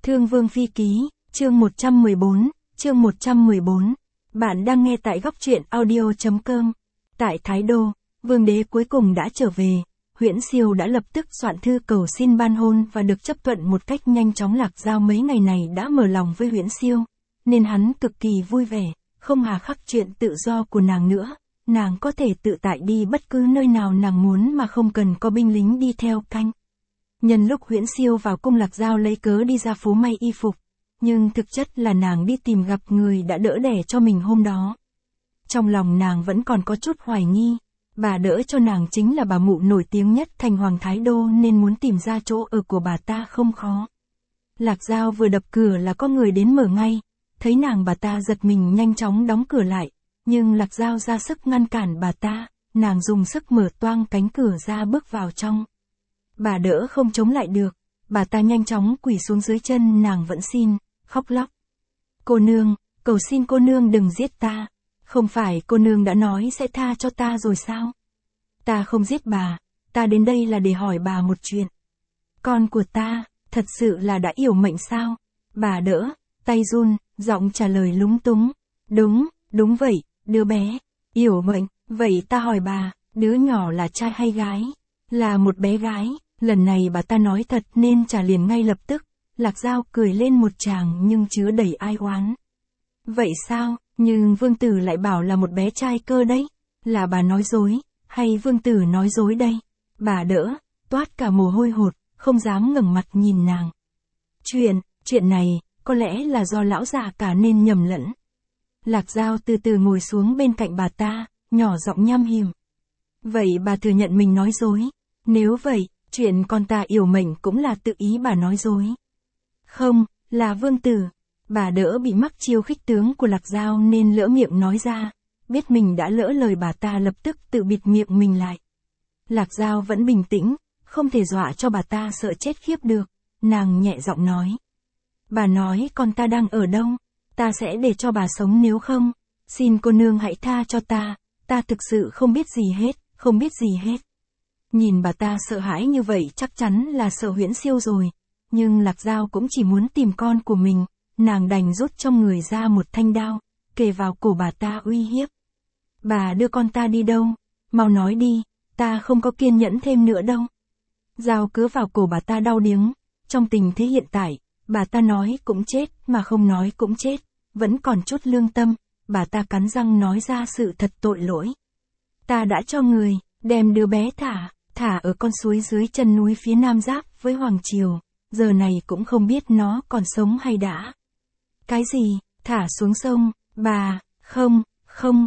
Thương Vương Phi Ký, chương 114, chương 114. Bạn đang nghe tại góc truyện audio.com. Tại Thái Đô, Vương đế cuối cùng đã trở về. Huyễn Siêu đã lập tức soạn thư cầu xin ban hôn và được chấp thuận một cách nhanh chóng. Lạc Dao mấy ngày này đã mở lòng với Huyễn Siêu, nên hắn cực kỳ vui vẻ, không hà khắc chuyện tự do của nàng nữa. Nàng có thể tự tại đi bất cứ nơi nào nàng muốn mà không cần có binh lính đi theo canh. Nhân lúc Huyễn Siêu vào cung, Lạc Dao lấy cớ đi ra phố may y phục, nhưng thực chất là nàng đi tìm gặp người đã đỡ đẻ cho mình hôm đó. Trong lòng nàng vẫn còn có chút hoài nghi, bà đỡ cho nàng chính là bà mụ nổi tiếng nhất thành Hoàng Thái Đô, nên muốn tìm ra chỗ ở của bà ta không khó. Lạc Dao vừa đập cửa là có người đến mở ngay, thấy nàng bà ta giật mình nhanh chóng đóng cửa lại, nhưng Lạc Dao ra sức ngăn cản bà ta, nàng dùng sức mở toang cánh cửa ra bước vào trong. Bà đỡ không chống lại được, bà ta nhanh chóng quỳ xuống dưới chân nàng vẫn xin, khóc lóc. Cô nương, cầu xin cô nương đừng giết ta, không phải cô nương đã nói sẽ tha cho ta rồi sao? Ta không giết bà, ta đến đây là để hỏi bà một chuyện. Con của ta, thật sự là đã yểu mệnh sao? Bà đỡ, tay run, giọng trả lời lúng túng. Đúng vậy, đứa bé, yểu mệnh, vậy ta hỏi bà, đứa nhỏ là trai hay gái? Là một bé gái. Lần này bà ta nói thật nên trả liền ngay lập tức. Lạc Dao cười lên một tràng nhưng chứa đầy ai oán. Vậy sao, nhưng vương tử lại bảo là một bé trai cơ đấy. Là bà nói dối, hay vương tử nói dối đây? Bà đỡ, toát cả mồ hôi hột, không dám ngẩng mặt nhìn nàng. Chuyện này, có lẽ là do lão già cả nên nhầm lẫn. Lạc Dao từ từ ngồi xuống bên cạnh bà ta, nhỏ giọng nham hiểm. Vậy bà thừa nhận mình nói dối. Nếu vậy, chuyện con ta yểu mệnh cũng là tự ý bà nói dối. Không, là vương tử. Bà đỡ bị mắc chiêu khích tướng của Lạc Dao nên lỡ miệng nói ra, biết mình đã lỡ lời bà ta lập tức tự bịt miệng mình lại. Lạc Dao vẫn bình tĩnh, không thể dọa cho bà ta sợ chết khiếp được, nàng nhẹ giọng nói. Bà nói con ta đang ở đâu, ta sẽ để cho bà sống, nếu không, xin cô nương hãy tha cho ta thực sự không biết gì hết. Nhìn bà ta sợ hãi như vậy chắc chắn là sợ Huyễn Siêu rồi, nhưng Lạc Dao cũng chỉ muốn tìm con của mình, nàng đành rút trong người ra một thanh đao, kề vào cổ bà ta uy hiếp. Bà đưa con ta đi đâu? Mau nói đi, ta không có kiên nhẫn thêm nữa đâu. Dao cứa vào cổ bà ta đau điếng, trong tình thế hiện tại, bà ta nói cũng chết mà không nói cũng chết, vẫn còn chút lương tâm, bà ta cắn răng nói ra sự thật tội lỗi. Ta đã cho người đem đứa bé thả ở con suối dưới chân núi phía nam giáp với Hoàng Triều, giờ này cũng không biết nó còn sống hay đã. Cái gì, thả xuống sông, bà, không,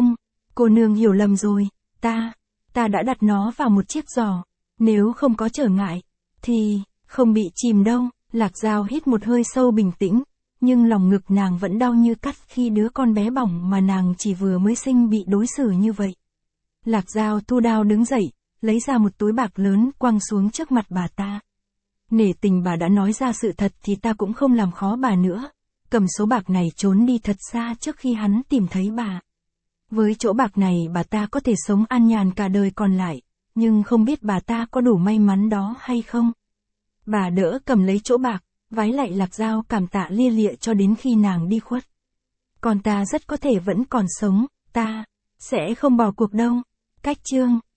cô nương hiểu lầm rồi, ta đã đặt nó vào một chiếc giỏ, nếu không có trở ngại, thì, không bị chìm đâu. Lạc Dao hít một hơi sâu bình tĩnh, nhưng lòng ngực nàng vẫn đau như cắt khi đứa con bé bỏng mà nàng chỉ vừa mới sinh bị đối xử như vậy. Lạc Dao thu đao đứng dậy, lấy ra một túi bạc lớn quăng xuống trước mặt bà ta. Nể tình bà đã nói ra sự thật thì ta cũng không làm khó bà nữa. Cầm số bạc này trốn đi thật xa trước khi hắn tìm thấy bà. Với chỗ bạc này bà ta có thể sống an nhàn cả đời còn lại, nhưng không biết bà ta có đủ may mắn đó hay không. Bà đỡ cầm lấy chỗ bạc, vái lại Lạc Dao cảm tạ lia lịa cho đến khi nàng đi khuất. Con ta rất có thể vẫn còn sống, ta sẽ không bỏ cuộc đâu. Cách chương